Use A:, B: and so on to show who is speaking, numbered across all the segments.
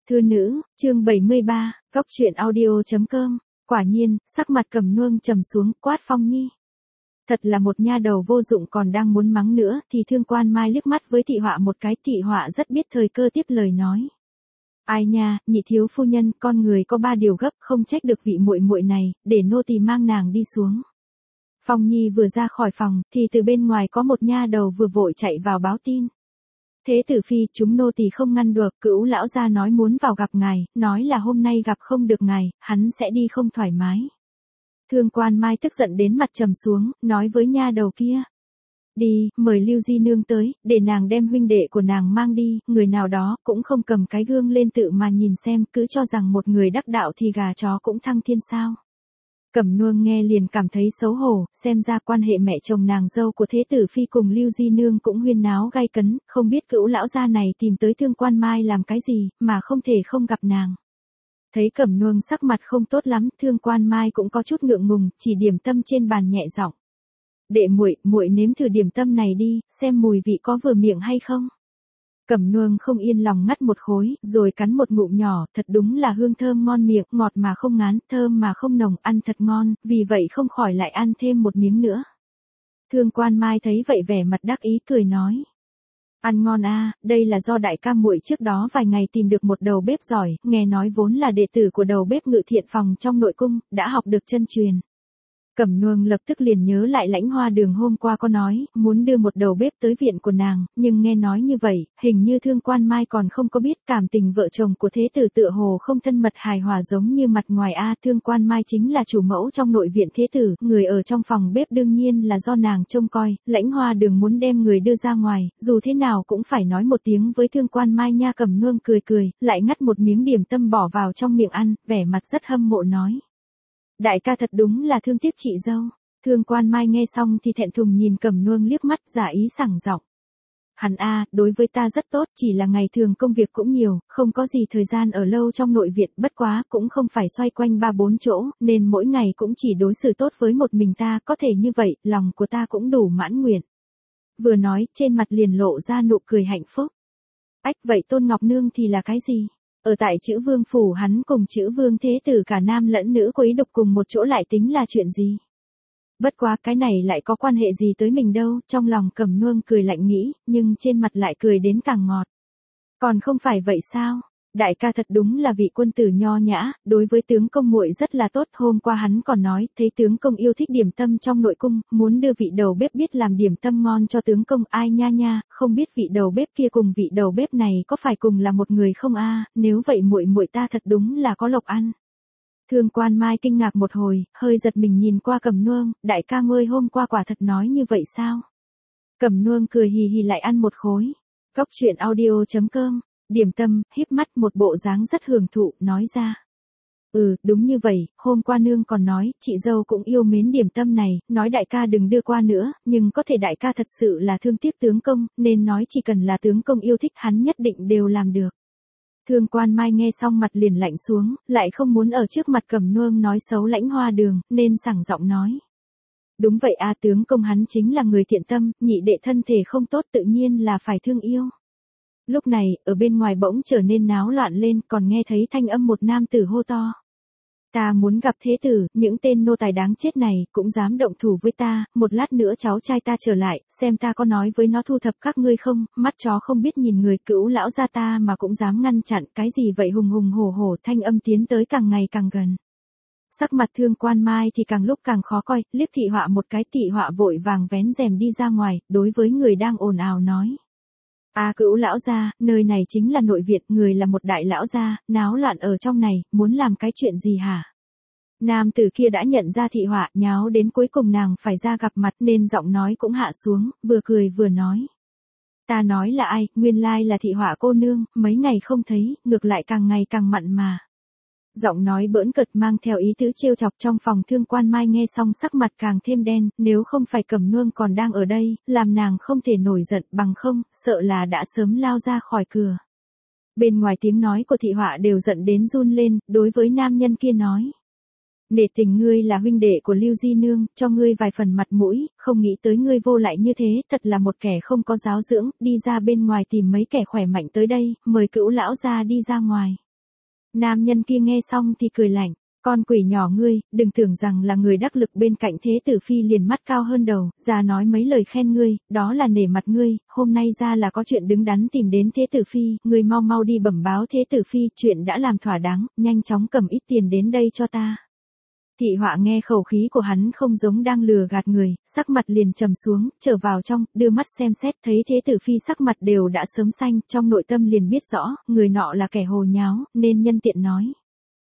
A: Thư nữ, chương 73, Cóc truyện audio.com. Quả nhiên, sắc mặt Cẩm Nương trầm xuống, quát Phong Nhi. Thật là một nha đầu vô dụng, còn đang muốn mắng nữa, thì Thương Quan Mai liếc mắt với Thị Họa một cái. Thị Họa rất biết thời cơ tiếp lời nói. Ai nha, nhị thiếu phu nhân, con người có 3 điều gấp, không trách được vị muội muội này, để nô tỳ mang nàng đi xuống. Phong Nhi vừa ra khỏi phòng, thì từ bên ngoài có một nha đầu vừa vội chạy vào báo tin. Thế tử phi, chúng nô tỳ không ngăn được, Cữu lão gia nói muốn vào gặp ngài, nói là hôm nay gặp không được ngài, hắn sẽ đi không thoải mái. Thương Quan Mai tức giận đến mặt trầm xuống, nói với nha đầu kia. Đi, mời Lưu Di Nương tới, để nàng đem huynh đệ của nàng mang đi, người nào đó cũng không cầm cái gương lên tự mà nhìn xem, cứ cho rằng một người đắc đạo thì gà chó cũng thăng thiên sao. Cẩm Nương nghe liền cảm thấy xấu hổ, xem ra quan hệ mẹ chồng nàng dâu của Thế tử phi cùng Lưu Di Nương cũng huyên náo gay cấn, không biết Cữu lão gia này tìm tới Thương Quan Mai làm cái gì, mà không thể không gặp nàng. Thấy Cẩm Nương sắc mặt không tốt lắm, Thương Quan Mai cũng có chút ngượng ngùng, chỉ điểm tâm trên bàn nhẹ giọng. Đệ muội, muội nếm thử điểm tâm này đi, xem mùi vị có vừa miệng hay không. Cẩm Nương không yên lòng ngắt một khối, rồi cắn một ngụm nhỏ, thật đúng là hương thơm ngon miệng, ngọt mà không ngán, thơm mà không nồng, ăn thật ngon, vì vậy không khỏi lại ăn thêm một miếng nữa. Thương Quan Mai thấy vậy vẻ mặt đắc ý cười nói. Ăn ngon à, đây là do đại ca muội trước đó vài ngày tìm được một đầu bếp giỏi, nghe nói vốn là đệ tử của đầu bếp Ngự Thiện phòng trong nội cung, đã học được chân truyền. Cẩm Nương lập tức liền nhớ lại Lãnh Hoa Đường hôm qua có nói, muốn đưa một đầu bếp tới viện của nàng, nhưng nghe nói như vậy, hình như Thương Quan Mai còn không có biết cảm tình vợ chồng của thế tử tựa hồ không thân mật hài hòa giống như mặt ngoài a. Thương Quan Mai chính là chủ mẫu trong nội viện thế tử, người ở trong phòng bếp đương nhiên là do nàng trông coi, Lãnh Hoa Đường muốn đem người đưa ra ngoài, dù thế nào cũng phải nói một tiếng với Thương Quan Mai nha. Cẩm Nương cười cười, lại ngắt một miếng điểm tâm bỏ vào trong miệng ăn, vẻ mặt rất hâm mộ nói. Đại ca thật đúng là thương tiếc chị dâu. Thương Quan Mai nghe xong thì thẹn thùng nhìn Cẩm Nương liếc mắt, giả ý sảng giọng. Hắn a, đối với ta rất tốt, chỉ là ngày thường công việc cũng nhiều, không có gì thời gian ở lâu trong nội viện, bất quá cũng không phải xoay quanh 3-4 chỗ, nên mỗi ngày cũng chỉ đối xử tốt với một mình ta, có thể như vậy, lòng của ta cũng đủ mãn nguyện. Vừa nói, trên mặt liền lộ ra nụ cười hạnh phúc. Ách, vậy Tôn Ngọc Nương thì là cái gì? Ở tại Chữ Vương phủ hắn cùng Chữ Vương thế tử cả nam lẫn nữ quấy đục cùng một chỗ lại tính là chuyện gì? Bất quá cái này lại có quan hệ gì tới mình đâu, trong lòng Cẩm Nương cười lạnh nghĩ, nhưng trên mặt lại cười đến càng ngọt. Còn không phải vậy sao? Đại ca thật đúng là vị quân tử nho nhã, đối với tướng công muội rất là tốt. Hôm qua hắn còn nói, thấy tướng công yêu thích điểm tâm trong nội cung, muốn đưa vị đầu bếp biết làm điểm tâm ngon cho tướng công. Ai nha nha, không biết vị đầu bếp kia cùng vị đầu bếp này có phải cùng là một người không a? Nếu vậy muội muội ta thật đúng là có lộc ăn. Thương Quan Mai kinh ngạc một hồi, hơi giật mình nhìn qua Cẩm Nương, đại ca ngươi hôm qua quả thật nói như vậy sao? Cẩm Nương cười hì hì lại ăn một khối. Cóc truyện audio.com. Điểm tâm, híp mắt một bộ dáng rất hưởng thụ, nói ra. Đúng như vậy, hôm qua nương còn nói, chị dâu cũng yêu mến điểm tâm này, nói đại ca đừng đưa qua nữa, nhưng có thể đại ca thật sự là thương tiếc tướng công, nên nói chỉ cần là tướng công yêu thích hắn nhất định đều làm được. Thương Quan Mai nghe xong mặt liền lạnh xuống, lại không muốn ở trước mặt Cẩm Nương nói xấu Lãnh Hoa Đường, nên sảng giọng nói. Đúng vậy a, tướng công hắn chính là người thiện tâm, nhị đệ thân thể không tốt tự nhiên là phải thương yêu. Lúc này, ở bên ngoài bỗng trở nên náo loạn lên, còn nghe thấy thanh âm một nam tử hô to. Ta muốn gặp thế tử, những tên nô tài đáng chết này, cũng dám động thủ với ta, một lát nữa cháu trai ta trở lại, xem ta có nói với nó thu thập các ngươi không, mắt chó không biết nhìn người. Cữu lão gia ta mà cũng dám ngăn chặn, cái gì vậy? Hùng hùng hổ hổ, thanh âm tiến tới càng ngày càng gần. Sắc mặt Thương Quan Mai thì càng lúc càng khó coi, liếc Thị Họa một cái, Thị Họa vội vàng vén rèm đi ra ngoài, đối với người đang ồn ào nói. Cữu lão gia, nơi này chính là nội viện, người là một đại lão gia, náo loạn ở trong này, muốn làm cái chuyện gì hả? Nam tử kia đã nhận ra Thị Họa, nháo đến cuối cùng nàng phải ra gặp mặt nên giọng nói cũng hạ xuống, vừa cười vừa nói. Ta nói là ai, nguyên lai là Thị Họa cô nương, mấy ngày không thấy, ngược lại càng ngày càng mặn mà. Giọng nói bỡn cợt mang theo ý tứ trêu chọc. Trong phòng Thương Quan Mai nghe xong sắc mặt càng thêm đen, nếu không phải Cẩm Nương còn đang ở đây, làm nàng không thể nổi giận, bằng không, sợ là đã sớm lao ra khỏi cửa. Bên ngoài tiếng nói của Thị Họa đều giận đến run lên, đối với nam nhân kia nói. Nể tình ngươi là huynh đệ của Lưu Di Nương, cho ngươi vài phần mặt mũi, không nghĩ tới ngươi vô lại như thế, thật là một kẻ không có giáo dưỡng, đi ra bên ngoài tìm mấy kẻ khỏe mạnh tới đây, mời Cữu lão gia đi ra ngoài. Nam nhân kia nghe xong thì cười lạnh, con quỷ nhỏ ngươi, đừng tưởng rằng là người đắc lực bên cạnh thế tử phi liền mắt cao hơn đầu, ra nói mấy lời khen ngươi, đó là nể mặt ngươi, hôm nay ra là có chuyện đứng đắn tìm đến thế tử phi, ngươi mau mau đi bẩm báo thế tử phi, chuyện đã làm thỏa đáng, nhanh chóng cầm ít tiền đến đây cho ta. Thị họa nghe khẩu khí của hắn không giống đang lừa gạt người, sắc mặt liền trầm xuống, trở vào trong, đưa mắt xem xét thấy thế tử phi sắc mặt đều đã sớm xanh, trong nội tâm liền biết rõ, người nọ là kẻ hồ nháo, nên nhân tiện nói.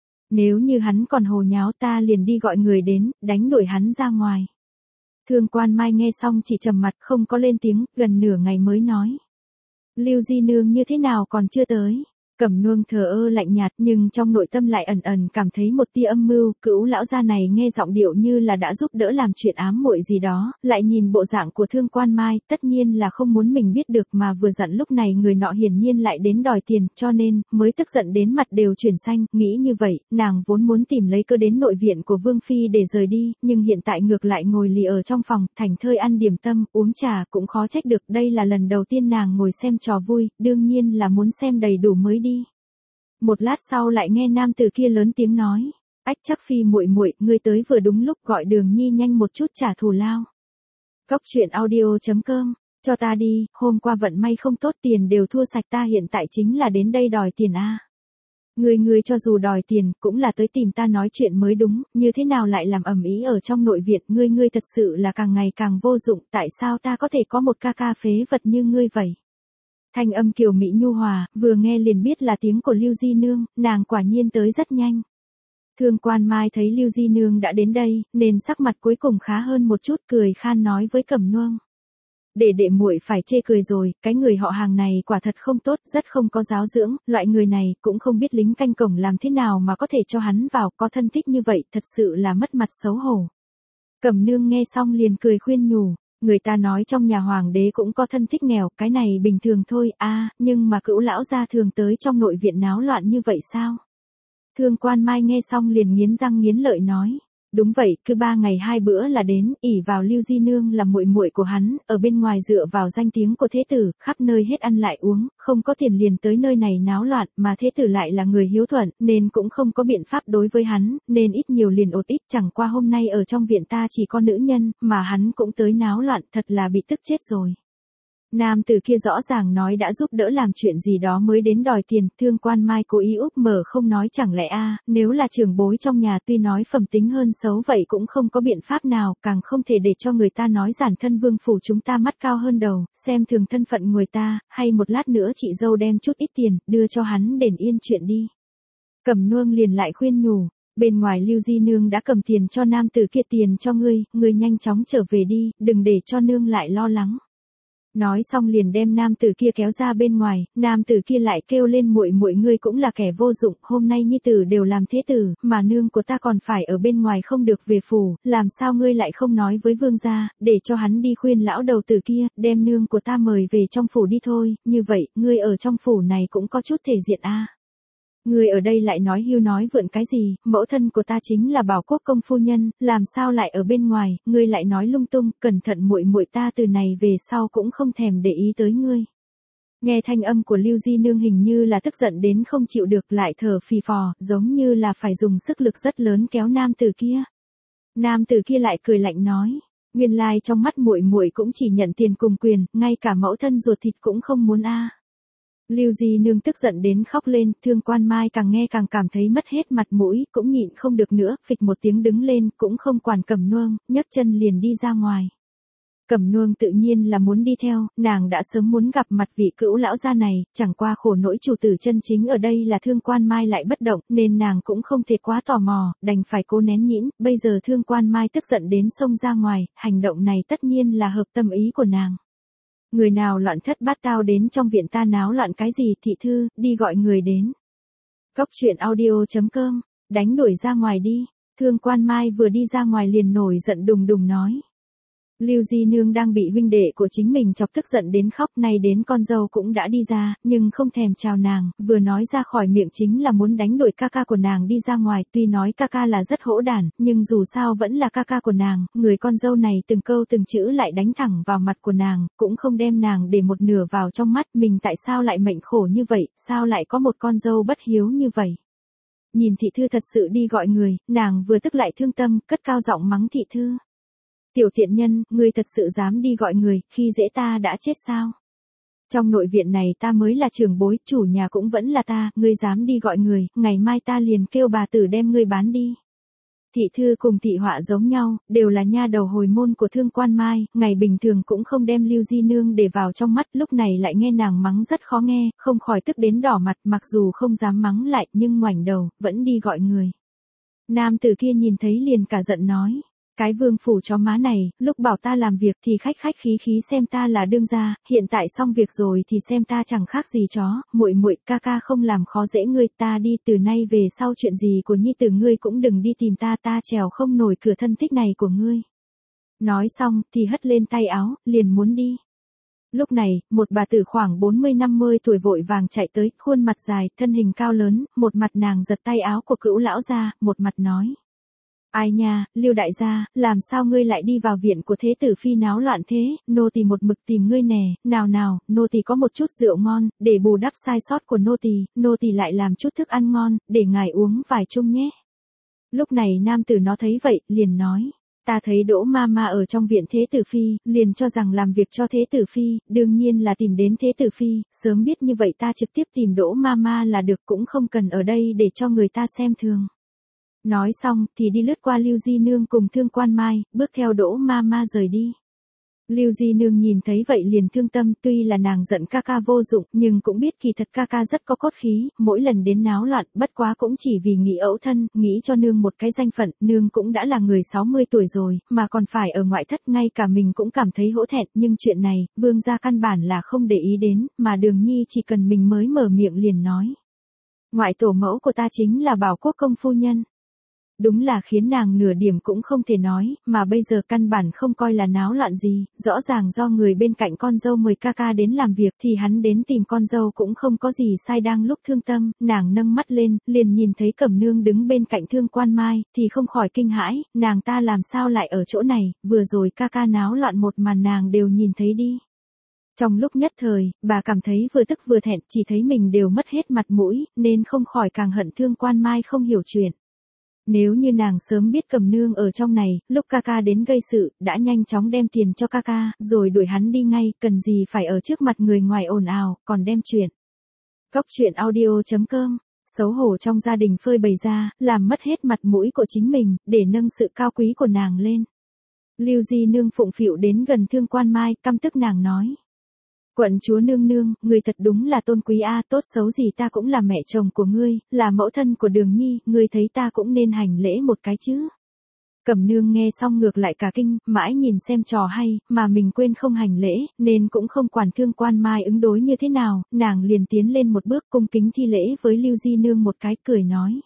A: Nếu như hắn còn hồ nháo ta liền đi gọi người đến, đánh đuổi hắn ra ngoài. Thương Quan Mai nghe xong chỉ trầm mặt không có lên tiếng, gần nửa ngày mới nói. Lưu Di Nương như thế nào còn chưa tới? Cẩm Nương thờ ơ lạnh nhạt nhưng trong nội tâm lại ẩn ẩn cảm thấy một tia âm mưu, Cữu lão gia này nghe giọng điệu như là đã giúp đỡ làm chuyện ám muội gì đó, lại nhìn bộ dạng của Thương Quan Mai, tất nhiên là không muốn mình biết được mà vừa giận lúc này người nọ hiển nhiên lại đến đòi tiền, cho nên, mới tức giận đến mặt đều chuyển xanh, nghĩ như vậy, nàng vốn muốn tìm lấy cơ đến nội viện của Vương Phi để rời đi, nhưng hiện tại ngược lại ngồi lì ở trong phòng, thành thơi ăn điểm tâm, uống trà cũng khó trách được, đây là lần đầu tiên nàng ngồi xem trò vui, đương nhiên là muốn xem đầy đủ mới đi. Một lát sau lại nghe nam tử kia lớn tiếng nói, ách Chắc Phi muội muội, ngươi tới vừa đúng lúc, gọi Đường Nhi nhanh một chút trả thù lao. Cóc truyện audio.com, cho ta đi, hôm qua vận may không tốt tiền đều thua sạch ta hiện tại chính là đến đây đòi tiền a. Ngươi cho dù đòi tiền, cũng là tới tìm ta nói chuyện mới đúng, như thế nào lại làm ầm ĩ ở trong nội viện, ngươi thật sự là càng ngày càng vô dụng, tại sao ta có thể có một ca ca phế vật như ngươi vậy? Thanh âm kiều mỹ nhu hòa, vừa nghe liền biết là tiếng của Lưu Di Nương, nàng quả nhiên tới rất nhanh. Thương Quan Mai thấy Lưu Di Nương đã đến đây, nên sắc mặt cuối cùng khá hơn một chút, cười khan nói với Cẩm Nương. Đệ muội phải chê cười rồi, cái người họ hàng này quả thật không tốt, rất không có giáo dưỡng, loại người này cũng không biết lính canh cổng làm thế nào mà có thể cho hắn vào, có thân thích như vậy, thật sự là mất mặt xấu hổ. Cẩm Nương nghe xong liền cười khuyên nhủ. Người ta nói trong nhà hoàng đế cũng có thân thích nghèo, cái này bình thường thôi, nhưng mà Cữu lão gia thường tới trong nội viện náo loạn như vậy sao? Thương Quan Mai nghe xong liền nghiến răng nghiến lợi nói, đúng vậy, cứ 3 ngày 2 bữa là đến, ỷ vào Lưu Di Nương là muội muội của hắn, ở bên ngoài dựa vào danh tiếng của thế tử, khắp nơi hết ăn lại uống, không có tiền liền tới nơi này náo loạn, mà thế tử lại là người hiếu thuận, nên cũng không có biện pháp đối với hắn, nên ít nhiều liền ột ít, chẳng qua hôm nay ở trong viện ta chỉ có nữ nhân, mà hắn cũng tới náo loạn, thật là bị tức chết rồi. Nam tử kia rõ ràng nói đã giúp đỡ làm chuyện gì đó mới đến đòi tiền, Thương Quan Mai cố ý úp mở không nói chẳng lẽ nếu là trưởng bối trong nhà tuy nói phẩm tính hơn xấu vậy cũng không có biện pháp nào, càng không thể để cho người ta nói giản thân vương phủ chúng ta mắt cao hơn đầu, xem thường thân phận người ta, hay một lát nữa chị dâu đem chút ít tiền, đưa cho hắn đền yên chuyện đi. Cẩm Nương liền lại khuyên nhủ. Bên ngoài Lưu Di Nương đã cầm tiền cho nam tử kia, tiền cho ngươi nhanh chóng trở về đi, đừng để cho nương lại lo lắng. Nói xong liền đem nam tử kia kéo ra bên ngoài, nam tử kia lại kêu lên muội muội ngươi cũng là kẻ vô dụng, hôm nay nhi tử đều làm thế tử, mà nương của ta còn phải ở bên ngoài không được về phủ, làm sao ngươi lại không nói với vương gia, để cho hắn đi khuyên lão đầu tử kia, đem nương của ta mời về trong phủ đi thôi, như vậy, ngươi ở trong phủ này cũng có chút thể diện Ngươi ở đây lại nói hưu nói vượn cái gì, mẫu thân của ta chính là Bảo Quốc công phu nhân, làm sao lại ở bên ngoài, ngươi lại nói lung tung, cẩn thận muội muội ta từ này về sau cũng không thèm để ý tới ngươi. Nghe thanh âm của Lưu Di Nương hình như là tức giận đến không chịu được, lại thở phì phò, giống như là phải dùng sức lực rất lớn kéo nam tử kia. Nam tử kia lại cười lạnh nói, nguyên lai trong mắt muội muội cũng chỉ nhận tiền cùng quyền, ngay cả mẫu thân ruột thịt cũng không muốn Lưu Di Nương tức giận đến khóc lên, Thương Quan Mai càng nghe càng cảm thấy mất hết mặt mũi, cũng nhịn không được nữa, phịch một tiếng đứng lên, cũng không quản Cẩm Nương, nhấc chân liền đi ra ngoài. Cẩm Nương tự nhiên là muốn đi theo, nàng đã sớm muốn gặp mặt vị Cữu lão gia này, chẳng qua khổ nỗi chủ tử chân chính ở đây là Thương Quan Mai lại bất động, nên nàng cũng không thể quá tò mò, đành phải cố nén nhịn, bây giờ Thương Quan Mai tức giận đến xông ra ngoài, hành động này tất nhiên là hợp tâm ý của nàng. Người nào loạn thất bát tao đến trong viện ta náo loạn cái gì, thị thư, đi gọi người đến. Cóc truyện audio.com, đánh đuổi ra ngoài đi. Thương Quan Mai vừa đi ra ngoài liền nổi giận đùng đùng nói. Lưu Di Nương đang bị huynh đệ của chính mình chọc tức giận đến khóc, nay đến con dâu cũng đã đi ra, nhưng không thèm chào nàng, vừa nói ra khỏi miệng chính là muốn đánh đuổi ca ca của nàng đi ra ngoài, tuy nói ca ca là rất hỗn đản, nhưng dù sao vẫn là ca ca của nàng, người con dâu này từng câu từng chữ lại đánh thẳng vào mặt của nàng, cũng không đem nàng để một nửa vào trong mắt, mình tại sao lại mệnh khổ như vậy, sao lại có một con dâu bất hiếu như vậy. nhìn thị thư thật sự đi gọi người, nàng vừa tức lại thương tâm, cất cao giọng mắng thị thư. Tiểu tiện nhân, ngươi thật sự dám đi gọi người, khi dễ ta đã chết sao? Trong nội viện này ta mới là trưởng bối, chủ nhà cũng vẫn là ta, ngươi dám đi gọi người, ngày mai ta liền kêu bà tử đem ngươi bán đi. Thị thư cùng thị họa giống nhau, đều là nha đầu hồi môn của Thương Quan Mai, ngày bình thường cũng không đem Lưu Di Nương để vào trong mắt, lúc này lại nghe nàng mắng rất khó nghe, không khỏi tức đến đỏ mặt, mặc dù không dám mắng lại, nhưng ngoảnh đầu, vẫn đi gọi người. Nam tử kia nhìn thấy liền cả giận nói, cái vương phủ chó má này, lúc bảo ta làm việc thì khách khách khí khí xem ta là đương gia, hiện tại xong việc rồi thì xem ta chẳng khác gì chó, muội muội, ca ca không làm khó dễ ngươi, ta đi, từ nay về sau chuyện gì của nhi tử ngươi cũng đừng đi tìm ta, ta trèo không nổi cửa thân thích này của ngươi. Nói xong thì hất lên tay áo, liền muốn đi. Lúc này, một bà tử khoảng 40-50 tuổi vội vàng chạy tới, khuôn mặt dài, thân hình cao lớn, một mặt nàng giật tay áo của Cữu lão ra, một mặt nói. Ai nha, Lưu đại gia, làm sao ngươi lại đi vào viện của thế tử phi náo loạn thế, nô tỳ một mực tìm ngươi nè, nào, nô tỳ có một chút rượu ngon, để bù đắp sai sót của nô tỳ lại làm chút thức ăn ngon, để ngài uống vài chung nhé. Lúc này nam tử nó thấy vậy, liền nói. Ta thấy Đỗ Mama ở trong viện thế tử phi, liền cho rằng làm việc cho thế tử phi, đương nhiên là tìm đến thế tử phi, sớm biết như vậy ta trực tiếp tìm Đỗ Mama là được, cũng không cần ở đây để cho người ta xem thường. Nói xong thì đi lướt qua Lưu Di Nương cùng Thương Quan Mai, bước theo Đỗ Mama rời đi. Lưu Di Nương nhìn thấy vậy liền thương tâm, tuy là nàng giận ca ca vô dụng, nhưng cũng biết kỳ thật ca ca rất có cốt khí, mỗi lần đến náo loạn, bất quá cũng chỉ vì nghĩ ẩu thân, nghĩ cho nương một cái danh phận, nương cũng đã là người 60 tuổi rồi, mà còn phải ở ngoại thất, ngay cả mình cũng cảm thấy hổ thẹn, nhưng chuyện này, vương gia căn bản là không để ý đến, mà Đường Nhi chỉ cần mình mới mở miệng liền nói. Ngoại tổ mẫu của ta chính là Bảo Quốc công phu nhân. Đúng là khiến nàng nửa điểm cũng không thể nói, mà bây giờ căn bản không coi là náo loạn gì, rõ ràng do người bên cạnh con dâu mời ca ca đến làm việc thì hắn đến tìm con dâu cũng không có gì sai. Đang lúc thương tâm, nàng nâng mắt lên, liền nhìn thấy Cẩm Nương đứng bên cạnh Thương Quan Mai, thì không khỏi kinh hãi, nàng ta làm sao lại ở chỗ này, vừa rồi ca ca náo loạn một màn nàng đều nhìn thấy đi. Trong lúc nhất thời, bà cảm thấy vừa tức vừa thẹn, chỉ thấy mình đều mất hết mặt mũi, nên không khỏi càng hận Thương Quan Mai không hiểu chuyện. Nếu như nàng sớm biết Cẩm Nương ở trong này, lúc ca ca đến gây sự, đã nhanh chóng đem tiền cho ca ca, rồi đuổi hắn đi ngay, cần gì phải ở trước mặt người ngoài ồn ào, còn đem chuyện. Cóc truyện audio.com, xấu hổ trong gia đình phơi bày ra, làm mất hết mặt mũi của chính mình, để nâng sự cao quý của nàng lên. Lưu Di Nương phụng phịu đến gần Thương Quan Mai, căm tức nàng nói. Quận chúa nương nương, người thật đúng là tôn quý a, tốt xấu gì ta cũng là mẹ chồng của ngươi, là mẫu thân của Đường Nhi, ngươi thấy ta cũng nên hành lễ một cái chứ. Cẩm Nương nghe xong ngược lại cả kinh, mãi nhìn xem trò hay, mà mình quên không hành lễ, nên cũng không quản Thương Quan Mai ứng đối như thế nào, nàng liền tiến lên một bước cung kính thi lễ với Lưu Di Nương một cái, cười nói.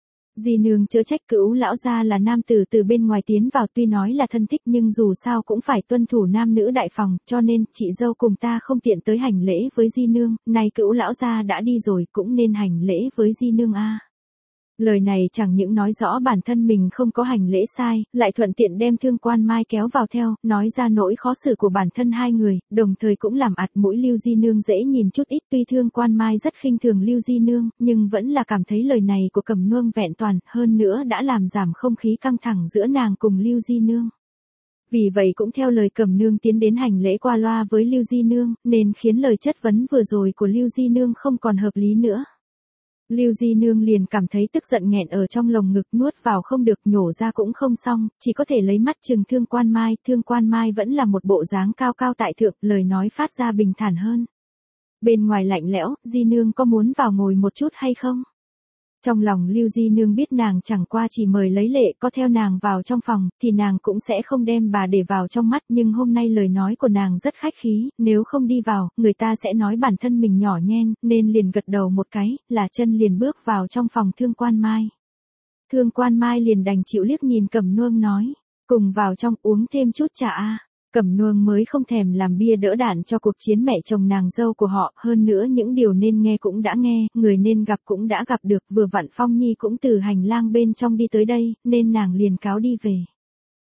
A: Di Nương chớ trách, Cữu lão gia là nam tử từ bên ngoài tiến vào, tuy nói là thân thích nhưng dù sao cũng phải tuân thủ nam nữ đại phòng, cho nên chị dâu cùng ta không tiện tới hành lễ với Di Nương, nay Cữu lão gia đã đi rồi cũng nên hành lễ với Di Nương a. Lời này chẳng những nói rõ bản thân mình không có hành lễ sai, lại thuận tiện đem Thương Quan Mai kéo vào theo, nói ra nỗi khó xử của bản thân hai người, đồng thời cũng làm ạt mũi Lưu Di Nương dễ nhìn chút ít. Tuy Thương Quan Mai rất khinh thường Lưu Di Nương, nhưng vẫn là cảm thấy lời này của Cẩm Nương vẹn toàn, hơn nữa đã làm giảm không khí căng thẳng giữa nàng cùng Lưu Di Nương. Vì vậy cũng theo lời Cẩm Nương tiến đến hành lễ qua loa với Lưu Di Nương, nên khiến lời chất vấn vừa rồi của Lưu Di Nương không còn hợp lý nữa. Lưu Di Nương liền cảm thấy tức giận nghẹn ở trong lồng ngực, nuốt vào không được, nhổ ra cũng không xong, chỉ có thể lấy mắt chừng Thương Quan Mai. Thương Quan Mai vẫn là một bộ dáng cao cao tại thượng, lời nói phát ra bình thản hơn. Bên ngoài lạnh lẽo, Di Nương có muốn vào ngồi một chút hay không? Trong lòng Lưu Di Nương biết nàng chẳng qua chỉ mời lấy lệ, có theo nàng vào trong phòng, thì nàng cũng sẽ không đem bà để vào trong mắt, nhưng hôm nay lời nói của nàng rất khách khí, nếu không đi vào, người ta sẽ nói bản thân mình nhỏ nhen, nên liền gật đầu một cái, là chân liền bước vào trong phòng Thương Quan Mai. Thương Quan Mai liền đành chịu liếc nhìn Cẩm Nương nói, cùng vào trong uống thêm chút trà a. Cẩm Nương mới không thèm làm bia đỡ đạn cho cuộc chiến mẹ chồng nàng dâu của họ, hơn nữa những điều nên nghe cũng đã nghe, người nên gặp cũng đã gặp được, vừa vặn Phong Nhi cũng từ hành lang bên trong đi tới đây, nên nàng liền cáo đi về.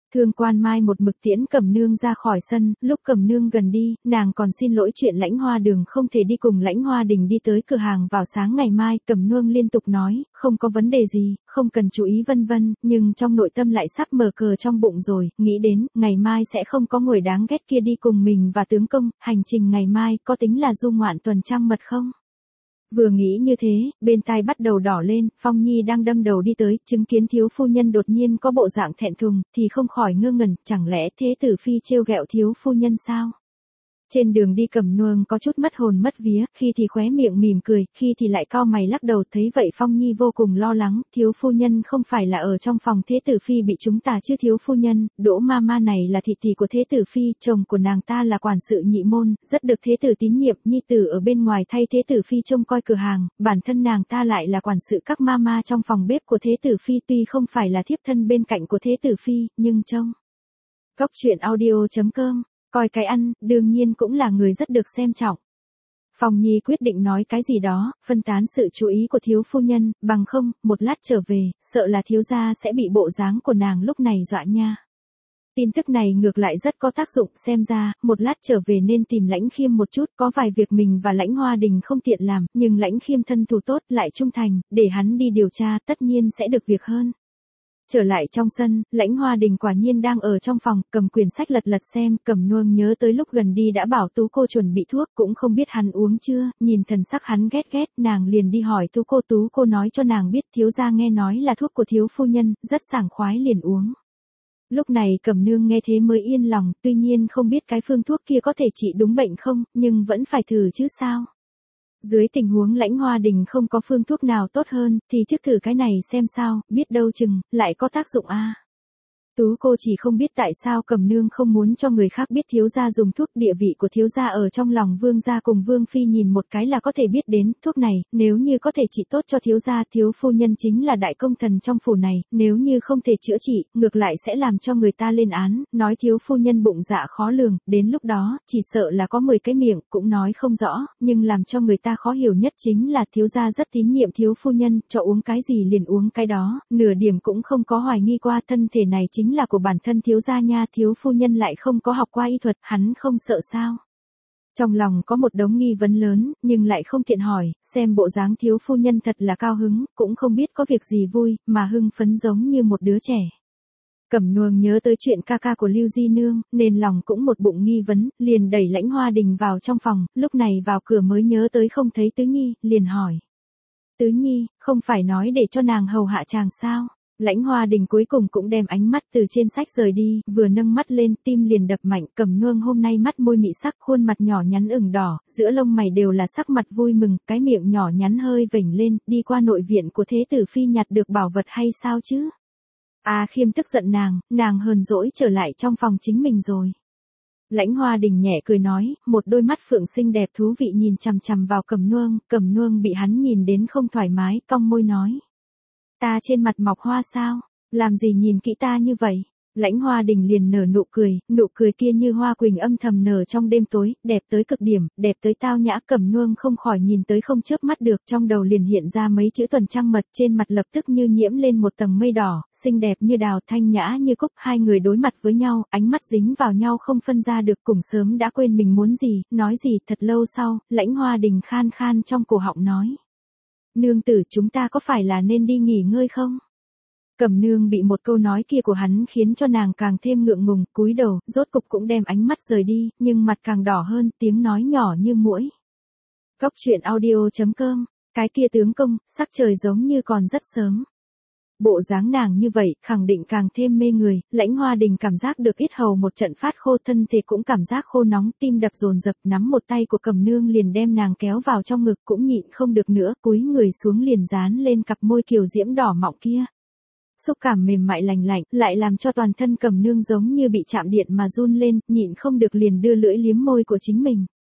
A: Thương Quan Mai một mực tiễn Cẩm Nương ra khỏi sân, lúc Cẩm Nương gần đi, nàng còn xin lỗi chuyện Lãnh Hoa Đường không thể đi cùng Lãnh Hoa Đình đi tới cửa hàng vào sáng ngày mai. Cẩm Nương liên tục nói, không có vấn đề gì, không cần chú ý vân vân, nhưng trong nội tâm lại sắp mở cờ trong bụng rồi, nghĩ đến, ngày mai sẽ không có người đáng ghét kia đi cùng mình và tướng công, hành trình ngày mai có tính là du ngoạn tuần trăng mật không? Vừa nghĩ như thế, bên tai bắt đầu đỏ lên, Phong Nhi đang đâm đầu đi tới, chứng kiến thiếu phu nhân đột nhiên có bộ dạng thẹn thùng, thì không khỏi ngơ ngẩn, chẳng lẽ thế tử phi trêu ghẹo thiếu phu nhân sao? Trên đường đi Cẩm Nương có chút mất hồn mất vía, khi thì khóe miệng mỉm cười, khi thì lại cau mày lắc đầu, thấy vậy Phong Nhi vô cùng lo lắng, thiếu phu nhân không phải là ở trong phòng thế tử phi bị chúng ta chứ thiếu phu nhân, Đỗ ma ma này là thị tỷ của thế tử phi, chồng của nàng ta là quản sự nhị môn, rất được thế tử tín nhiệm, nhi tử ở bên ngoài thay thế tử phi trông coi cửa hàng, bản thân nàng ta lại là quản sự các ma ma trong phòng bếp của thế tử phi, tuy không phải là thiếp thân bên cạnh của thế tử phi, nhưng trông. Góc truyện audio.com coi cái ăn, đương nhiên cũng là người rất được xem trọng. Phong Nhi quyết định nói cái gì đó, phân tán sự chú ý của thiếu phu nhân, bằng không, một lát trở về, sợ là thiếu gia sẽ bị bộ dáng của nàng lúc này dọa nha. Tin tức này ngược lại rất có tác dụng, xem ra, một lát trở về nên tìm Lãnh Khiêm một chút, có vài việc mình và Lãnh Hoa Đình không tiện làm, nhưng Lãnh Khiêm thân thủ tốt, lại trung thành, để hắn đi điều tra, tất nhiên sẽ được việc hơn. Trở lại trong sân, Lãnh Hoa Đình quả nhiên đang ở trong phòng, cầm quyển sách lật lật xem, Cẩm Nương nhớ tới lúc gần đi đã bảo Tú cô chuẩn bị thuốc, cũng không biết hắn uống chưa, nhìn thần sắc hắn ghét ghét, nàng liền đi hỏi Tú cô nói cho nàng biết thiếu gia nghe nói là thuốc của thiếu phu nhân, rất sảng khoái liền uống. Lúc này Cẩm Nương nghe thế mới yên lòng, tuy nhiên không biết cái phương thuốc kia có thể trị đúng bệnh không, nhưng vẫn phải thử chứ sao. Dưới tình huống Lãnh Hoa Đình không có phương thuốc nào tốt hơn, thì trước thử cái này xem sao, biết đâu chừng, lại có tác dụng a. Tú cô chỉ không biết tại sao Cẩm Nương không muốn cho người khác biết thiếu gia dùng thuốc, địa vị của thiếu gia ở trong lòng vương gia cùng vương phi nhìn một cái là có thể biết đến, thuốc này, nếu như có thể trị tốt cho thiếu gia, thiếu phu nhân chính là đại công thần trong phủ này, nếu như không thể chữa trị, ngược lại sẽ làm cho người ta lên án, nói thiếu phu nhân bụng dạ khó lường, đến lúc đó, chỉ sợ là có 10 cái miệng, cũng nói không rõ, nhưng làm cho người ta khó hiểu nhất chính là thiếu gia rất tín nhiệm thiếu phu nhân, cho uống cái gì liền uống cái đó, nửa điểm cũng không có hoài nghi qua, thân thể này chính là của bản thân thiếu gia nha, thiếu phu nhân lại không có học qua y thuật, hắn không sợ sao? Trong lòng có một đống nghi vấn lớn, nhưng lại không tiện hỏi, xem bộ dáng thiếu phu nhân thật là cao hứng, cũng không biết có việc gì vui, mà hưng phấn giống như một đứa trẻ. Cẩm Nương nhớ tới chuyện ca ca của Lưu Di Nương, nên lòng cũng một bụng nghi vấn, liền đẩy Lãnh Hoa Đình vào trong phòng, lúc này vào cửa mới nhớ tới không thấy Tứ Nhi, liền hỏi. Tứ Nhi, không phải nói để cho nàng hầu hạ chàng sao? Lãnh Hoa Đình cuối cùng cũng đem ánh mắt từ trên sách rời đi, vừa nâng mắt lên, tim liền đập mạnh, Cẩm Nương hôm nay mắt môi mị sắc, khuôn mặt nhỏ nhắn ửng đỏ, giữa lông mày đều là sắc mặt vui mừng, cái miệng nhỏ nhắn hơi vểnh lên, đi qua nội viện của thế tử phi nhặt được bảo vật hay sao chứ? A Khiêm tức giận nàng hờn dỗi trở lại trong phòng chính mình rồi. Lãnh Hoa Đình nhẹ cười nói, một đôi mắt phượng xinh đẹp thú vị nhìn chằm chằm vào Cẩm Nương bị hắn nhìn đến không thoải mái, cong môi nói. Ta trên mặt mọc hoa sao? Làm gì nhìn kỹ ta như vậy? Lãnh Hoa Đình liền nở nụ cười kia như hoa quỳnh âm thầm nở trong đêm tối, đẹp tới cực điểm, đẹp tới tao nhã. Cẩm Nương không khỏi nhìn tới không chớp mắt được, trong đầu liền hiện ra mấy chữ tuần trăng mật, trên mặt lập tức như nhiễm lên một tầng mây đỏ, xinh đẹp như đào, thanh nhã như cúc, hai người đối mặt với nhau, ánh mắt dính vào nhau không phân ra được, cùng sớm đã quên mình muốn gì, nói gì. Thật lâu sau, Lãnh Hoa Đình khan khan trong cổ họng nói. Nương tử, chúng ta có phải là nên đi nghỉ ngơi không? Cẩm Nương bị một câu nói kia của hắn khiến cho nàng càng thêm ngượng ngùng, cúi đầu, rốt cục cũng đem ánh mắt rời đi, nhưng mặt càng đỏ hơn, tiếng nói nhỏ như muỗi. Góc truyện audio.com, cái kia tướng công, sắc trời giống như còn rất sớm. Bộ dáng nàng như vậy, khẳng định càng thêm mê người, Lãnh Hoa Đình cảm giác được yết hầu một trận phát khô, thân thể cũng cảm giác khô nóng, tim đập dồn dập, nắm một tay của Cẩm Nương liền đem nàng kéo vào trong ngực, cũng nhịn không được nữa, cúi người xuống liền dán lên cặp môi kiều diễm đỏ mọng kia. Xúc cảm mềm mại lành lạnh, lại làm cho toàn thân Cẩm Nương giống như bị chạm điện mà run lên, nhịn không được liền đưa lưỡi liếm môi của chính mình.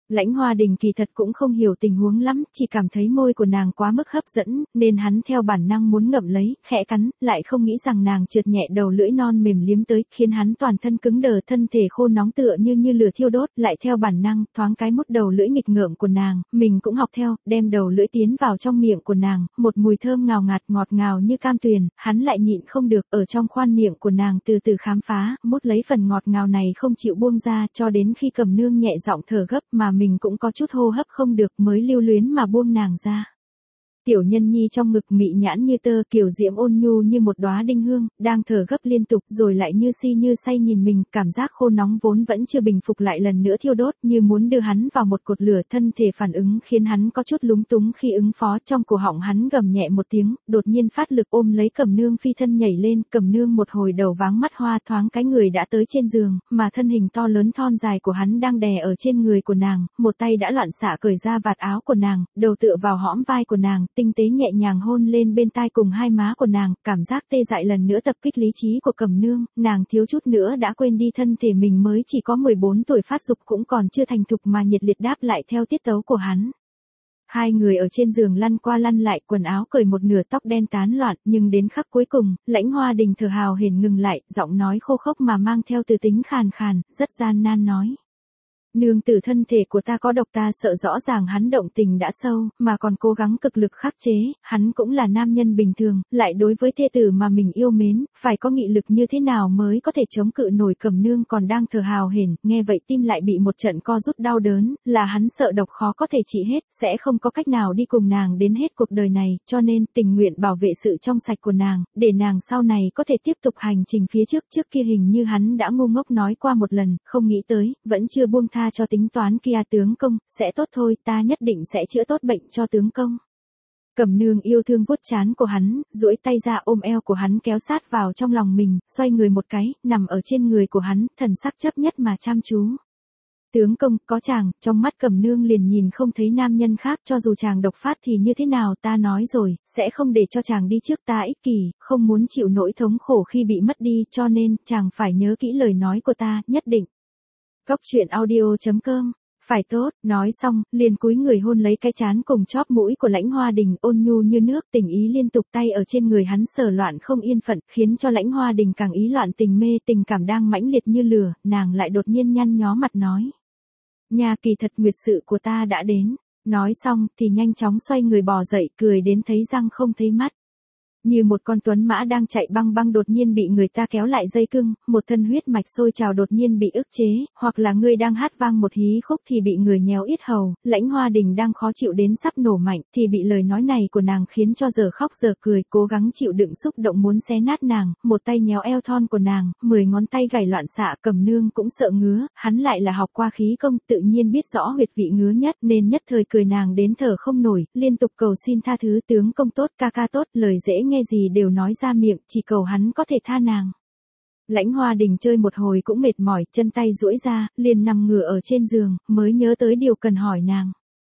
A: Lãnh Hoa Đình kỳ thật cũng không hiểu tình huống lắm, chỉ cảm thấy môi của nàng quá mức hấp dẫn, nên hắn theo bản năng muốn ngậm lấy, khẽ cắn, lại không nghĩ rằng nàng trượt nhẹ đầu lưỡi non mềm liếm tới, khiến hắn toàn thân cứng đờ, thân thể khô nóng tựa như lửa thiêu đốt, lại theo bản năng, thoáng cái mút đầu lưỡi nghịch ngợm của nàng, mình cũng học theo, đem đầu lưỡi tiến vào trong miệng của nàng, một mùi thơm ngào ngạt ngọt ngào như cam tuyền, hắn lại nhịn không được, ở trong khoan miệng của nàng từ từ khám phá, mút lấy phần ngọt ngào này không chịu buông ra, cho đến khi Cẩm Nương nhẹ giọng thở gấp mà mình cũng có chút hô hấp không được mới lưu luyến mà buông nàng ra. Tiểu Nhân Nhi trong ngực mị nhãn như tơ, kiều diễm ôn nhu như một đóa đinh hương, đang thở gấp liên tục rồi lại như si như say nhìn mình, cảm giác khô nóng vốn vẫn chưa bình phục lại lần nữa thiêu đốt như muốn đưa hắn vào một cột lửa, thân thể phản ứng khiến hắn có chút lúng túng khi ứng phó, trong cổ họng hắn gầm nhẹ một tiếng, đột nhiên phát lực ôm lấy Cẩm Nương phi thân nhảy lên, Cẩm Nương một hồi đầu váng mắt hoa, thoáng cái người đã tới trên giường, mà thân hình to lớn thon dài của hắn đang đè ở trên người của nàng, một tay đã loạn xạ cởi ra vạt áo của nàng, đầu tựa vào hõm vai của nàng, tinh tế nhẹ nhàng hôn lên bên tai cùng hai má của nàng, cảm giác tê dại lần nữa tập kích lý trí của Cẩm Nương, nàng thiếu chút nữa đã quên đi thân thể mình mới chỉ có 14 tuổi phát dục cũng còn chưa thành thục mà nhiệt liệt đáp lại theo tiết tấu của hắn. Hai người ở trên giường lăn qua lăn lại, quần áo cởi một nửa, tóc đen tán loạn, nhưng đến khắc cuối cùng, Lãnh Hoa Đình thở hào hển ngừng lại, giọng nói khô khốc mà mang theo từ tính khàn khàn, rất gian nan nói. Nương tử, thân thể của ta có độc, ta sợ rõ ràng hắn động tình đã sâu, mà còn cố gắng cực lực khắc chế, hắn cũng là nam nhân bình thường, lại đối với thê tử mà mình yêu mến, phải có nghị lực như thế nào mới có thể chống cự nổi. Cẩm Nương còn đang thở hào hển, nghe vậy tim lại bị một trận co rút đau đớn, là hắn sợ độc khó có thể trị hết, sẽ không có cách nào đi cùng nàng đến hết cuộc đời này, cho nên tình nguyện bảo vệ sự trong sạch của nàng, để nàng sau này có thể tiếp tục hành trình phía trước. Trước kia hình như hắn đã ngu ngốc nói qua một lần, không nghĩ tới, vẫn chưa buông tha cho tính toán kia. Tướng công, sẽ tốt thôi, ta nhất định sẽ chữa tốt bệnh cho tướng công. Cẩm Nương yêu thương vuốt trán của hắn, duỗi tay ra ôm eo của hắn kéo sát vào trong lòng mình, xoay người một cái, nằm ở trên người của hắn, thần sắc chấp nhất mà chăm chú. Tướng công, có chàng, trong mắt Cẩm Nương liền nhìn không thấy nam nhân khác, cho dù chàng độc phát thì như thế nào, ta nói rồi, sẽ không để cho chàng đi trước, ta ích kỷ, không muốn chịu nỗi thống khổ khi bị mất đi, cho nên, chàng phải nhớ kỹ lời nói của ta, nhất định. Cóc truyện audio.com, phải tốt, nói xong, liền cúi người hôn lấy cái trán cùng chóp mũi của Lãnh Hoa Đình, ôn nhu như nước, tình ý liên tục, tay ở trên người hắn sờ loạn không yên phận, khiến cho Lãnh Hoa Đình càng ý loạn tình mê, tình cảm đang mãnh liệt như lửa, nàng lại đột nhiên nhăn nhó mặt nói. Nhà kỳ thật nguyệt sự của ta đã đến, nói xong thì nhanh chóng xoay người bò dậy, cười đến thấy răng không thấy mắt. Như một con tuấn mã đang chạy băng băng đột nhiên bị người ta kéo lại dây cưng, một thân huyết mạch sôi trào đột nhiên bị ức chế, hoặc là ngươi đang hát vang một hí khúc thì bị người nhéo yết hầu, Lãnh Hoa Đình đang khó chịu đến sắp nổ mạnh thì bị lời nói này của nàng khiến cho giờ khóc giờ cười, cố gắng chịu đựng xúc động muốn xé nát nàng, một tay nhéo eo thon của nàng, 10 ngón tay gảy loạn xạ. Cẩm Nương cũng sợ ngứa, hắn lại là học qua khí công, tự nhiên biết rõ huyệt vị ngứa nhất, nên nhất thời cười nàng đến thở không nổi, liên tục cầu xin tha thứ. Tướng công tốt, ca ca tốt, lời dễ nghe gì đều nói ra miệng, chỉ cầu hắn có thể tha nàng. Lãnh Hoa Đình chơi một hồi cũng mệt mỏi, chân tay duỗi ra, liền nằm ngửa ở trên giường, mới nhớ tới điều cần hỏi nàng.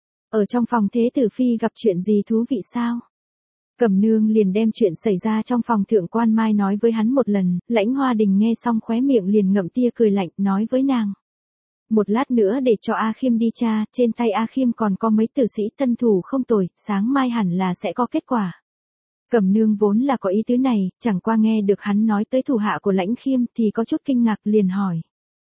A: Ở trong phòng Thế Tử Phi gặp chuyện gì thú vị sao? Cẩm Nương liền đem chuyện xảy ra trong phòng Thượng Quan Mai nói với hắn một lần, Lãnh Hoa Đình nghe xong khóe miệng liền ngậm tia cười lạnh, nói với nàng. Một lát nữa để cho A Khiêm đi tra, trên tay A Khiêm còn có mấy tử sĩ tân thủ không tồi, sáng mai hẳn là sẽ có kết quả. Cẩm Nương vốn là có ý tứ này, chẳng qua nghe được hắn nói tới thủ hạ của Lãnh Khiêm thì có chút kinh ngạc liền hỏi.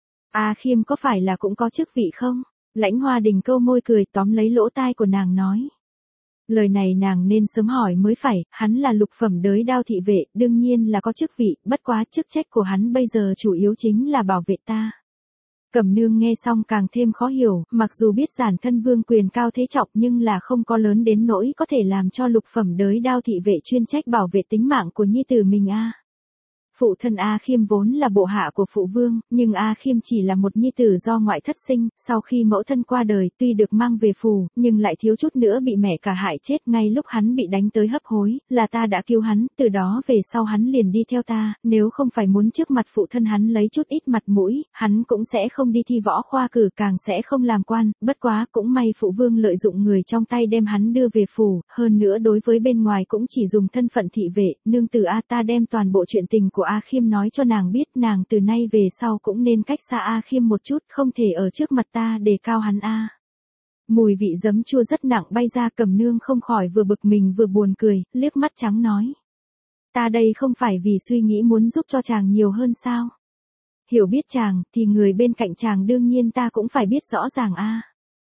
A: A Khiêm có phải là cũng có chức vị không? Lãnh Hoa Đình câu môi cười tóm lấy lỗ tai của nàng nói. Lời này nàng nên sớm hỏi mới phải, hắn là lục phẩm đới đao thị vệ, đương nhiên là có chức vị, bất quá chức trách của hắn bây giờ chủ yếu chính là bảo vệ ta. Cẩm Nương nghe xong càng thêm khó hiểu, mặc dù biết giản thân vương quyền cao thế trọng nhưng là không có lớn đến nỗi có thể làm cho lục phẩm đới đao thị vệ chuyên trách bảo vệ tính mạng của nhi tử mình a. Phụ thân A Khiêm vốn là bộ hạ của phụ vương, nhưng A Khiêm chỉ là một nhi tử do ngoại thất sinh, sau khi mẫu thân qua đời tuy được mang về phủ, nhưng lại thiếu chút nữa bị mẹ cả hại chết. Ngay lúc hắn bị đánh tới hấp hối, là ta đã cứu hắn, từ đó về sau hắn liền đi theo ta, nếu không phải muốn trước mặt phụ thân hắn lấy chút ít mặt mũi, hắn cũng sẽ không đi thi võ khoa cử, càng sẽ không làm quan, bất quá cũng may phụ vương lợi dụng người trong tay đem hắn đưa về phủ, hơn nữa đối với bên ngoài cũng chỉ dùng thân phận thị vệ. Nương tử A, ta đem toàn bộ chuyện tình của A Khiêm nói cho nàng biết, nàng từ nay về sau cũng nên cách xa A Khiêm một chút, không thể ở trước mặt ta đề cao hắn a. Mùi vị giấm chua rất nặng bay ra, Cẩm Nương không khỏi vừa bực mình vừa buồn cười, liếc mắt trắng nói. Ta đây không phải vì suy nghĩ muốn giúp cho chàng nhiều hơn sao? Hiểu biết chàng, thì người bên cạnh chàng đương nhiên ta cũng phải biết rõ ràng a.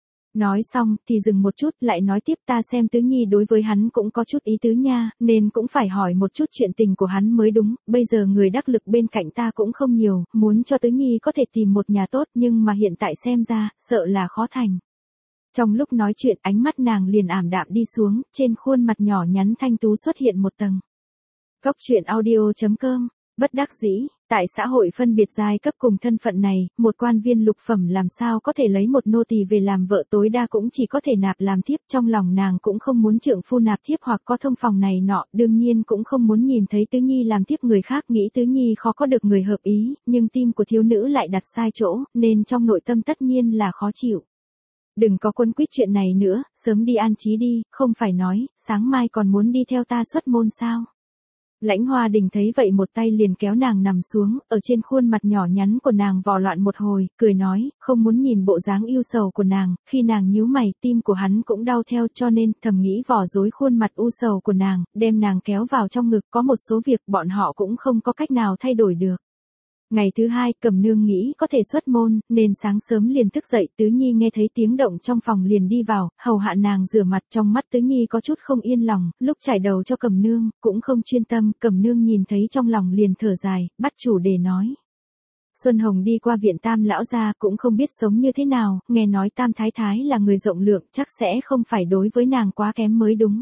A: Nói xong, thì dừng một chút, lại nói tiếp, ta xem Tứ Nhi đối với hắn cũng có chút ý tứ nha, nên cũng phải hỏi một chút chuyện tình của hắn mới đúng, bây giờ người đắc lực bên cạnh ta cũng không nhiều, muốn cho Tứ Nhi có thể tìm một nhà tốt, nhưng mà hiện tại xem ra, sợ là khó thành. Trong lúc nói chuyện, ánh mắt nàng liền ảm đạm đi xuống, trên khuôn mặt nhỏ nhắn thanh tú xuất hiện một tầng. Cốc truyện audio.com. Bất đắc dĩ, tại xã hội phân biệt giai cấp cùng thân phận này, một quan viên lục phẩm làm sao có thể lấy một nô tỳ về làm vợ, tối đa cũng chỉ có thể nạp làm thiếp. Trong lòng nàng cũng không muốn trượng phu nạp thiếp hoặc có thông phòng này nọ, đương nhiên cũng không muốn nhìn thấy Tứ Nhi làm thiếp người khác, nghĩ Tứ Nhi khó có được người hợp ý, nhưng tim của thiếu nữ lại đặt sai chỗ, nên trong nội tâm tất nhiên là khó chịu. Đừng có quấn quýt chuyện này nữa, sớm đi an trí đi, không phải nói, sáng mai còn muốn đi theo ta xuất môn sao? Lãnh Hoa Đình thấy vậy một tay liền kéo nàng nằm xuống, ở trên khuôn mặt nhỏ nhắn của nàng vò loạn một hồi, cười nói, không muốn nhìn bộ dáng ưu sầu của nàng, khi nàng nhíu mày, tim của hắn cũng đau theo, cho nên thầm nghĩ vò rối khuôn mặt u sầu của nàng, đem nàng kéo vào trong ngực, có một số việc bọn họ cũng không có cách nào thay đổi được. Ngày thứ hai, Cẩm Nương nghĩ có thể xuất môn, nên sáng sớm liền thức dậy, Tứ Nhi nghe thấy tiếng động trong phòng liền đi vào, hầu hạ nàng rửa mặt, trong mắt Tứ Nhi có chút không yên lòng, lúc trải đầu cho Cẩm Nương, cũng không chuyên tâm, Cẩm Nương nhìn thấy trong lòng liền thở dài, bắt chủ đề nói. Xuân Hồng đi qua viện Tam lão gia, cũng không biết sống như thế nào, nghe nói Tam Thái Thái là người rộng lượng, chắc sẽ không phải đối với nàng quá kém mới đúng.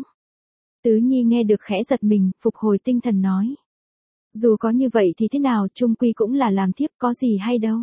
A: Tứ Nhi nghe được khẽ giật mình, phục hồi tinh thần nói. Dù có như vậy thì thế nào, chung quy cũng là làm thiếp, có gì hay đâu.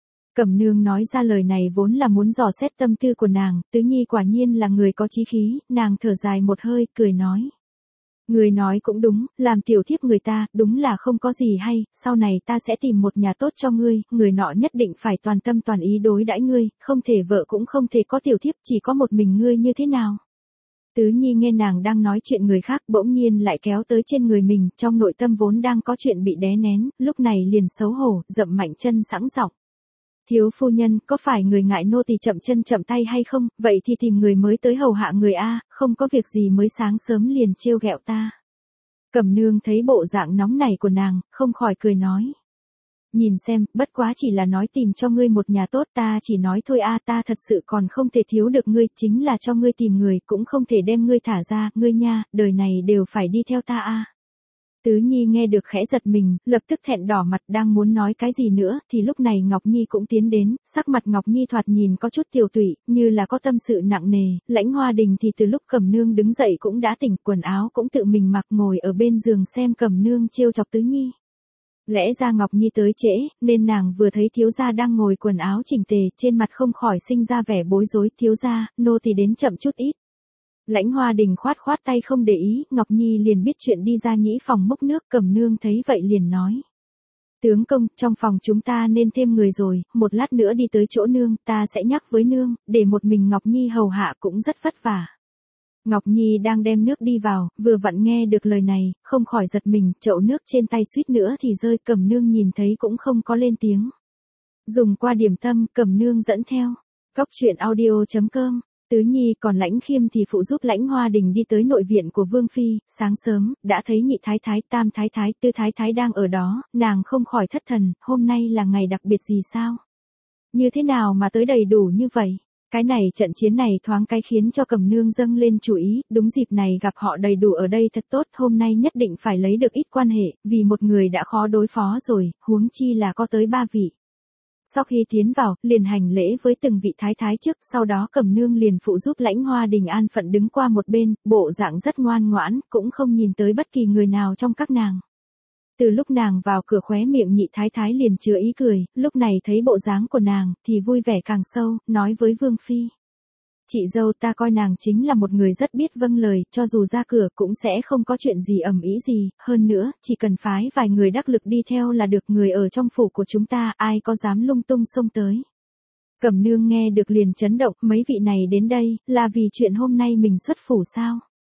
A: Cẩm Nương nói ra lời này vốn là muốn dò xét tâm tư của nàng, Tứ Nhi quả nhiên là người có chí khí, nàng thở dài một hơi, cười nói. Người nói cũng đúng, làm tiểu thiếp người ta, đúng là không có gì hay, sau này ta sẽ tìm một nhà tốt cho ngươi, người nọ nhất định phải toàn tâm toàn ý đối đãi ngươi, không thể vợ cũng không thể có tiểu thiếp, chỉ có một mình ngươi như thế nào. Tứ Nhi nghe nàng đang nói chuyện người khác, bỗng nhiên lại kéo tới trên người mình, trong nội tâm vốn đang có chuyện bị đè nén, lúc này liền xấu hổ, dậm mạnh chân sẵn giọng. Thiếu phu nhân, có phải người ngại nô tỳ chậm chân chậm tay hay không, vậy thì tìm người mới tới hầu hạ người a, không có việc gì mới sáng sớm liền trêu ghẹo ta. Cẩm Nương thấy bộ dạng nóng này của nàng, không khỏi cười nói. Nhìn xem, bất quá chỉ là nói tìm cho ngươi một nhà tốt, ta chỉ nói thôi a, ta thật sự còn không thể thiếu được ngươi, chính là cho ngươi tìm người, cũng không thể đem ngươi thả ra, ngươi nha, đời này đều phải đi theo ta a. Tứ Nhi nghe được khẽ giật mình, lập tức thẹn đỏ mặt, đang muốn nói cái gì nữa, thì lúc này Ngọc Nhi cũng tiến đến, sắc mặt Ngọc Nhi thoạt nhìn có chút tiều tụy, như là có tâm sự nặng nề. Lãnh Hoa Đình thì từ lúc Cẩm Nương đứng dậy cũng đã tỉnh, quần áo cũng tự mình mặc, ngồi ở bên giường xem Cẩm Nương trêu chọc Tứ Nhi. Lẽ ra Ngọc Nhi tới trễ, nên nàng vừa thấy thiếu gia đang ngồi quần áo chỉnh tề, trên mặt không khỏi sinh ra vẻ bối rối, thiếu gia, nô tỳ đến chậm chút ít. Lãnh Hoa Đình khoát khoát tay không để ý, Ngọc Nhi liền biết chuyện đi ra nhĩ phòng múc nước, Cẩm Nương thấy vậy liền nói. Tướng công, trong phòng chúng ta nên thêm người rồi, một lát nữa đi tới chỗ nương, ta sẽ nhắc với nương, để một mình Ngọc Nhi hầu hạ cũng rất vất vả. Ngọc Nhi đang đem nước đi vào, vừa vặn nghe được lời này, không khỏi giật mình, chậu nước trên tay suýt nữa thì rơi, Cẩm Nương nhìn thấy cũng không có lên tiếng. Dùng qua điểm tâm, Cẩm Nương dẫn theo. Cốc truyện audio.com. Tứ Nhi còn Lãnh Khiêm thì phụ giúp Lãnh Hoa Đình đi tới nội viện của Vương Phi, sáng sớm, đã thấy Nhị Thái Thái, Tam Thái Thái, Tư Thái Thái đang ở đó, nàng không khỏi thất thần, hôm nay là ngày đặc biệt gì sao? Như thế nào mà tới đầy đủ như vậy? Cái này trận chiến này thoáng cái khiến cho Cẩm Nương dâng lên chú ý, đúng dịp này gặp họ đầy đủ ở đây thật tốt, hôm nay nhất định phải lấy được ít quan hệ, vì một người đã khó đối phó rồi, huống chi là có tới 3 vị. Sau khi tiến vào, liền hành lễ với từng vị thái thái trước, sau đó Cẩm Nương liền phụ giúp Lãnh Hoa Đình an phận đứng qua một bên, bộ dạng rất ngoan ngoãn, cũng không nhìn tới bất kỳ người nào trong các nàng. Từ lúc nàng vào cửa khóe miệng Nhị Thái Thái liền chứa ý cười, lúc này thấy bộ dáng của nàng, thì vui vẻ càng sâu, nói với Vương Phi. Chị dâu, ta coi nàng chính là một người rất biết vâng lời, cho dù ra cửa cũng sẽ không có chuyện gì ầm ĩ gì, hơn nữa, chỉ cần phái vài người đắc lực đi theo là được, người ở trong phủ của chúng ta, ai có dám lung tung xông tới. Cẩm Nương nghe được liền chấn động, mấy vị này đến đây, là vì chuyện hôm nay mình xuất phủ sao?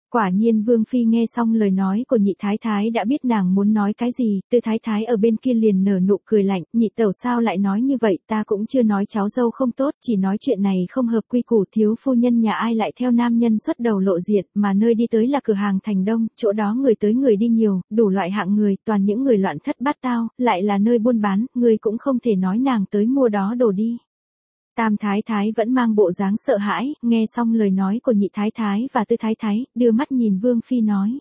A: Quả nhiên Vương Phi nghe xong lời nói của nhị thái thái đã biết nàng muốn nói cái gì, Tư thái thái ở bên kia liền nở nụ cười lạnh, nhị tẩu sao lại nói như vậy, ta cũng chưa nói cháu dâu không tốt, chỉ nói chuyện này không hợp quy củ, thiếu phu nhân nhà ai lại theo nam nhân xuất đầu lộ diện, mà nơi đi tới là cửa hàng Thành Đông, chỗ đó người tới người đi nhiều, đủ loại hạng người, toàn những người loạn thất bát tao, lại là nơi buôn bán, người cũng không thể nói nàng tới mua đó đồ đi. Tam thái thái vẫn mang bộ dáng sợ hãi, nghe xong lời nói của nhị thái thái và tư thái thái, đưa mắt nhìn Vương Phi nói.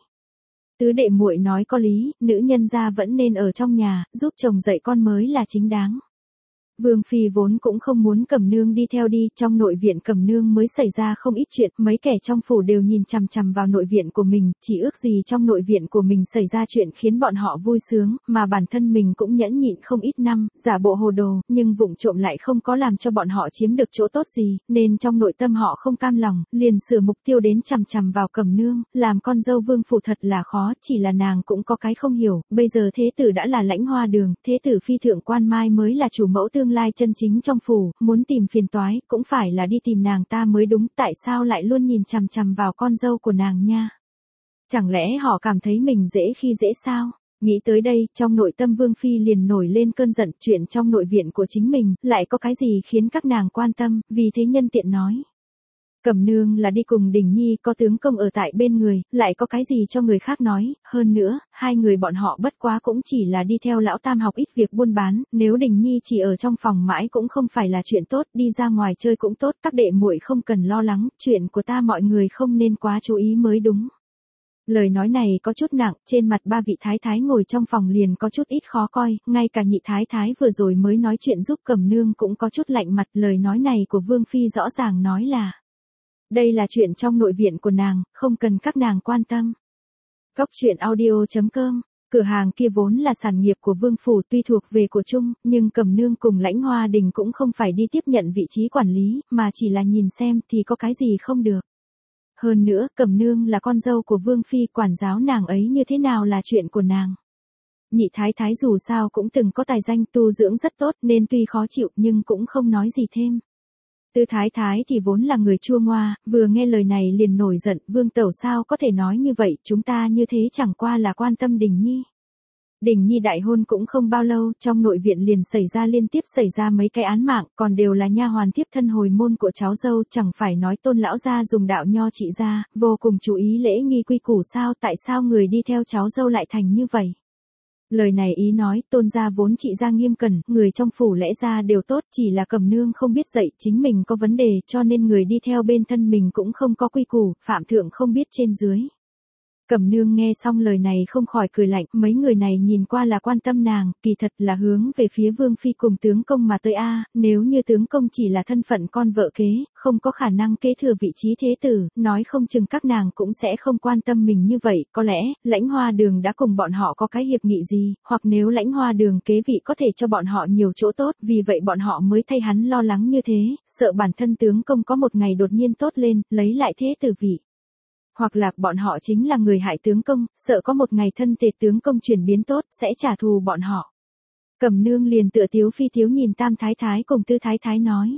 A: Tứ đệ muội nói có lý, nữ nhân gia vẫn nên ở trong nhà, giúp chồng dạy con mới là chính đáng. Vương Phi vốn cũng không muốn Cẩm Nương đi theo đi, trong nội viện Cẩm Nương mới xảy ra không ít chuyện, mấy kẻ trong phủ đều nhìn chằm chằm vào nội viện của mình, chỉ ước gì trong nội viện của mình xảy ra chuyện khiến bọn họ vui sướng, mà bản thân mình cũng nhẫn nhịn không ít năm, giả bộ hồ đồ, nhưng vụng trộm lại không có làm cho bọn họ chiếm được chỗ tốt gì, nên trong nội tâm họ không cam lòng, liền sửa mục tiêu đến chằm chằm vào Cẩm Nương, làm con dâu Vương phủ thật là khó, chỉ là nàng cũng có cái không hiểu, bây giờ thế tử đã là Lãnh Hoa Đường, thế tử phi thượng quan Mai mới là chủ mẫu tương lai chân chính trong phủ, muốn tìm phiền toái, cũng phải là đi tìm nàng ta mới đúng, tại sao lại luôn nhìn chằm chằm vào con dâu của nàng nha? Chẳng lẽ họ cảm thấy mình dễ khi dễ sao? Nghĩ tới đây, trong nội tâm Vương Phi liền nổi lên cơn giận, chuyện trong nội viện của chính mình, lại có cái gì khiến các nàng quan tâm, vì thế nhân tiện nói. Cẩm Nương là đi cùng Đình Nhi, có tướng công ở tại bên người, lại có cái gì cho người khác nói, hơn nữa, hai người bọn họ bất quá cũng chỉ là đi theo lão tam học ít việc buôn bán, nếu Đình Nhi chỉ ở trong phòng mãi cũng không phải là chuyện tốt, đi ra ngoài chơi cũng tốt, các đệ muội không cần lo lắng, chuyện của ta mọi người không nên quá chú ý mới đúng. Lời nói này có chút nặng, trên mặt ba vị thái thái ngồi trong phòng liền có chút ít khó coi, ngay cả nhị thái thái vừa rồi mới nói chuyện giúp Cẩm Nương cũng có chút lạnh mặt, lời nói này của Vương Phi rõ ràng nói là đây là chuyện trong nội viện của nàng, không cần các nàng quan tâm. Cóc truyện audio.com. Cửa hàng kia vốn là sản nghiệp của Vương phủ, tuy thuộc về của chung, nhưng Cẩm Nương cùng Lãnh Hoa Đình cũng không phải đi tiếp nhận vị trí quản lý, mà chỉ là nhìn xem thì có cái gì không được. Hơn nữa, Cẩm Nương là con dâu của Vương Phi, quản giáo nàng ấy như thế nào là chuyện của nàng. Nhị thái thái dù sao cũng từng có tài danh, tu dưỡng rất tốt nên tuy khó chịu nhưng cũng không nói gì thêm. Tư thái thái thì vốn là người chua ngoa, vừa nghe lời này liền nổi giận, Vương tẩu sao có thể nói như vậy, chúng ta như thế chẳng qua là quan tâm Đình Nhi. Đình Nhi đại hôn cũng không bao lâu, trong nội viện liền liên tiếp xảy ra mấy cái án mạng, còn đều là nha hoàn tiếp thân hồi môn của cháu dâu, chẳng phải nói Tôn lão gia dùng đạo nho trị gia, vô cùng chú ý lễ nghi quy củ sao, tại sao người đi theo cháu dâu lại thành như vậy. Lời này ý nói, Tôn gia vốn trị gia nghiêm cẩn, người trong phủ lẽ ra đều tốt, chỉ là Cẩm Nương không biết dạy, chính mình có vấn đề, cho nên người đi theo bên thân mình cũng không có quy củ, phạm thượng không biết trên dưới. Cẩm Nương nghe xong lời này không khỏi cười lạnh, mấy người này nhìn qua là quan tâm nàng, kỳ thật là hướng về phía Vương Phi cùng tướng công mà tới a. Nếu như tướng công chỉ là thân phận con vợ kế, không có khả năng kế thừa vị trí thế tử, nói không chừng các nàng cũng sẽ không quan tâm mình như vậy, có lẽ, Lãnh Hoa Đường đã cùng bọn họ có cái hiệp nghị gì, hoặc nếu Lãnh Hoa Đường kế vị có thể cho bọn họ nhiều chỗ tốt, vì vậy bọn họ mới thay hắn lo lắng như thế, sợ bản thân tướng công có một ngày đột nhiên tốt lên, lấy lại thế tử vị. Hoặc là bọn họ chính là người hại tướng công, sợ có một ngày thân thể tướng công chuyển biến tốt, sẽ trả thù bọn họ. Cẩm Nương liền tựa tiếu phi tiếu nhìn Tam thái thái cùng Tư thái thái nói.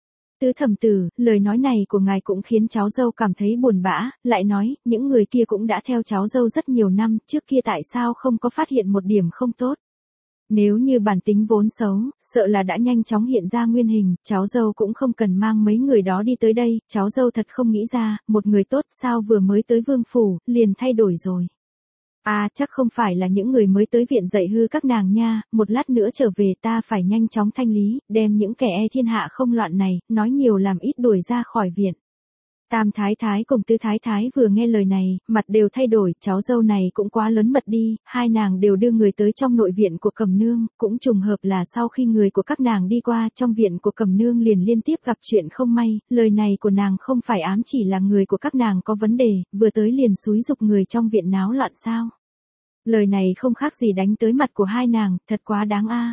A: Tứ thẩm tử, lời nói này của ngài cũng khiến cháu dâu cảm thấy buồn bã, lại nói, những người kia cũng đã theo cháu dâu rất nhiều năm, trước kia tại sao không có phát hiện một điểm không tốt. Nếu như bản tính vốn xấu, sợ là đã nhanh chóng hiện ra nguyên hình, cháu dâu cũng không cần mang mấy người đó đi tới đây, cháu dâu thật không nghĩ ra, một người tốt sao vừa mới tới Vương phủ, liền thay đổi rồi. À, chắc không phải là những người mới tới viện dạy hư các nàng nha, một lát nữa trở về ta phải nhanh chóng thanh lý, đem những kẻ e thiên hạ không loạn này, nói nhiều làm ít đuổi ra khỏi viện. Tam thái thái cùng Tư thái thái vừa nghe lời này, mặt đều thay đổi, cháu dâu này cũng quá lớn mật đi, hai nàng đều đưa người tới trong nội viện của Cẩm Nương, cũng trùng hợp là sau khi người của các nàng đi qua, trong viện của Cẩm Nương liền liên tiếp gặp chuyện không may, lời này của nàng không phải ám chỉ là người của các nàng có vấn đề, vừa tới liền xúi giục người trong viện náo loạn sao. Lời này không khác gì đánh tới mặt của hai nàng, thật quá đáng a.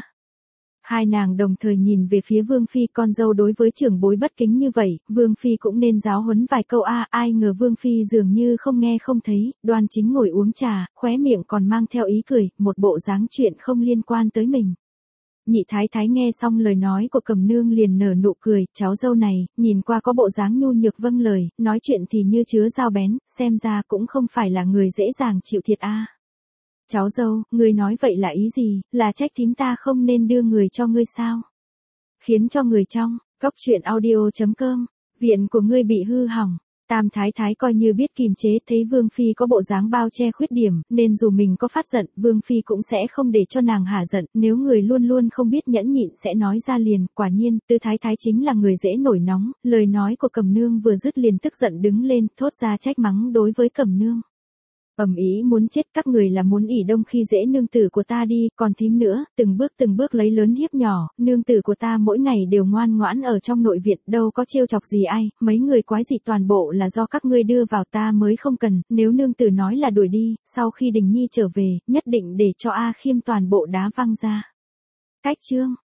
A: Hai nàng đồng thời nhìn về phía Vương Phi, con dâu đối với trưởng bối bất kính như vậy, Vương Phi cũng nên giáo huấn vài câu a. Ai ngờ Vương Phi dường như không nghe không thấy, đoan chính ngồi uống trà, khóe miệng còn mang theo ý cười, một bộ dáng chuyện không liên quan tới mình. Nhị thái thái nghe xong lời nói của Cẩm Nương liền nở nụ cười, cháu dâu này, nhìn qua có bộ dáng nhu nhược vâng lời, nói chuyện thì như chứa dao bén, xem ra cũng không phải là người dễ dàng chịu thiệt a. Cháu dâu, ngươi nói vậy là ý gì, là trách thím ta không nên đưa người cho ngươi sao? Khiến cho người trong, cóc truyện audio.com, viện của ngươi bị hư hỏng. Tam thái thái coi như biết kìm chế, thấy Vương Phi có bộ dáng bao che khuyết điểm, nên dù mình có phát giận, Vương Phi cũng sẽ không để cho nàng hả giận, nếu người luôn luôn không biết nhẫn nhịn sẽ nói ra liền, quả nhiên, Tư thái thái chính là người dễ nổi nóng, lời nói của Cẩm Nương vừa dứt liền tức giận đứng lên, thốt ra trách mắng đối với Cẩm Nương. Ầm ĩ muốn chết, các người là muốn ỉ đông khi dễ nương tử của ta đi, còn thím nữa, từng bước lấy lớn hiếp nhỏ, nương tử của ta mỗi ngày đều ngoan ngoãn ở trong nội viện, đâu có trêu chọc gì ai, mấy người quái gì toàn bộ là do các ngươi đưa vào, ta mới không cần, nếu nương tử nói là đuổi đi, sau khi Đình Nhi trở về, nhất định để cho A Khiêm toàn bộ đá văng ra. Cách chương